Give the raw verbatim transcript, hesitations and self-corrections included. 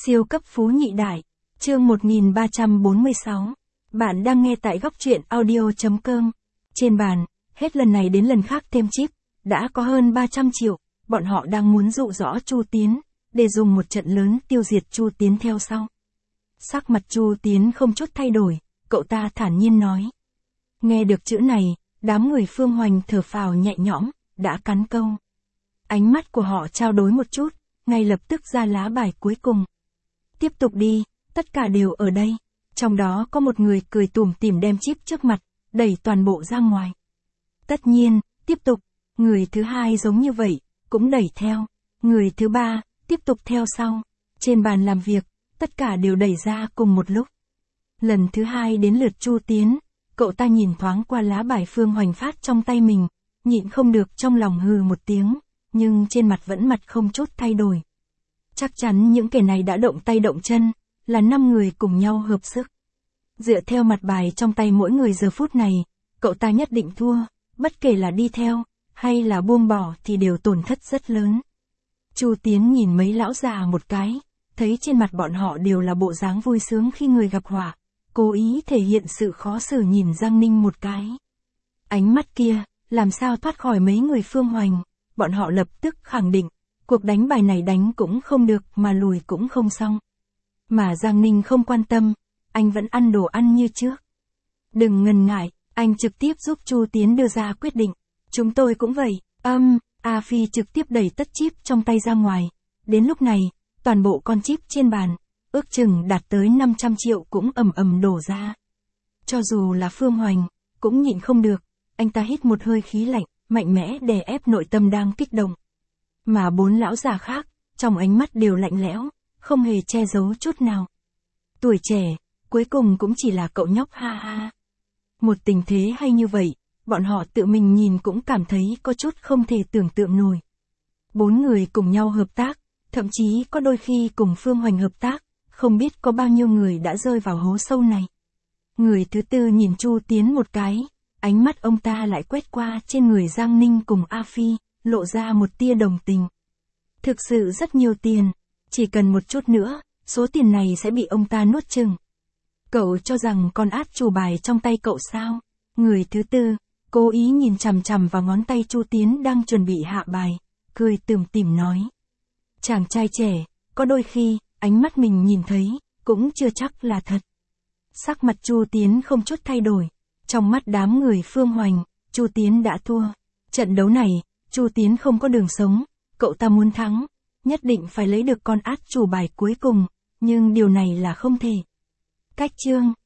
Siêu cấp phú nhị đại, chương một nghìn ba trăm bốn mươi sáu. Bạn đang nghe tại góc truyện audio chấm com. Trên bàn, hết lần này đến lần khác thêm chip, đã có hơn ba trăm triệu, bọn họ đang muốn dụ dỗ Chu Tiến, để dùng một trận lớn tiêu diệt Chu Tiến theo sau. Sắc mặt Chu Tiến không chút thay đổi, cậu ta thản nhiên nói. Nghe được chữ này, đám người Phương Hoành thở phào nhẹ nhõm, đã cắn câu. Ánh mắt của họ trao đổi một chút, ngay lập tức ra lá bài cuối cùng. Tiếp tục đi, tất cả đều ở đây. Trong đó có một người cười tủm tỉm đem chip trước mặt, đẩy toàn bộ ra ngoài. Tất nhiên, tiếp tục, người thứ hai giống như vậy, cũng đẩy theo. Người thứ ba, tiếp tục theo sau. Trên bàn làm việc, tất cả đều đẩy ra cùng một lúc. Lần thứ hai đến lượt Chu Tiến, cậu ta nhìn thoáng qua lá bài Phương Hoành phát trong tay mình, nhịn không được trong lòng hừ một tiếng, nhưng trên mặt vẫn mặt không chút thay đổi. Chắc chắn những kẻ này đã động tay động chân, là năm người cùng nhau hợp sức. Dựa theo mặt bài trong tay mỗi người giờ phút này, cậu ta nhất định thua, bất kể là đi theo, hay là buông bỏ thì đều tổn thất rất lớn. Chu Tiến nhìn mấy lão già một cái, thấy trên mặt bọn họ đều là bộ dáng vui sướng khi người gặp họa, cố ý thể hiện sự khó xử nhìn Giang Ninh một cái. Ánh mắt kia, làm sao thoát khỏi mấy người Phương Hoành, bọn họ lập tức khẳng định, cuộc đánh bài này đánh cũng không được mà lùi cũng không xong. Mà Giang Ninh không quan tâm, anh vẫn ăn đồ ăn như trước. Đừng ngần ngại, anh trực tiếp giúp Chu Tiến đưa ra quyết định. Chúng tôi cũng vậy, âm, A Phi trực tiếp đẩy tất chip trong tay ra ngoài. Đến lúc này, toàn bộ con chip trên bàn, ước chừng đạt tới năm trăm triệu cũng ầm ầm đổ ra. Cho dù là Phương Hoành, cũng nhịn không được, anh ta hít một hơi khí lạnh, mạnh mẽ đè ép nội tâm đang kích động. Mà bốn lão già khác, trong ánh mắt đều lạnh lẽo, không hề che giấu chút nào. Tuổi trẻ, cuối cùng cũng chỉ là cậu nhóc ha ha. Một tình thế hay như vậy, bọn họ tự mình nhìn cũng cảm thấy có chút không thể tưởng tượng nổi. Bốn người cùng nhau hợp tác, thậm chí có đôi khi cùng Phương Hoành hợp tác, không biết có bao nhiêu người đã rơi vào hố sâu này. Người thứ tư nhìn Chu Tiến một cái, ánh mắt ông ta lại quét qua trên người Giang Ninh cùng A Phi, lộ ra một tia đồng tình. Thực sự rất nhiều tiền, chỉ cần một chút nữa, số tiền này sẽ bị ông ta nuốt chửng. Cậu cho rằng con át chủ bài trong tay cậu sao? Người thứ tư, cố ý nhìn chằm chằm vào ngón tay Chu Tiến đang chuẩn bị hạ bài, cười tủm tỉm nói. Chàng trai trẻ, có đôi khi, ánh mắt mình nhìn thấy, cũng chưa chắc là thật. Sắc mặt Chu Tiến không chút thay đổi, trong mắt đám người Phương Hoành, Chu Tiến đã thua. Trận đấu này, Chu Tiến không có đường sống, cậu ta muốn thắng, nhất định phải lấy được con át chủ bài cuối cùng, nhưng điều này là không thể. Cách chương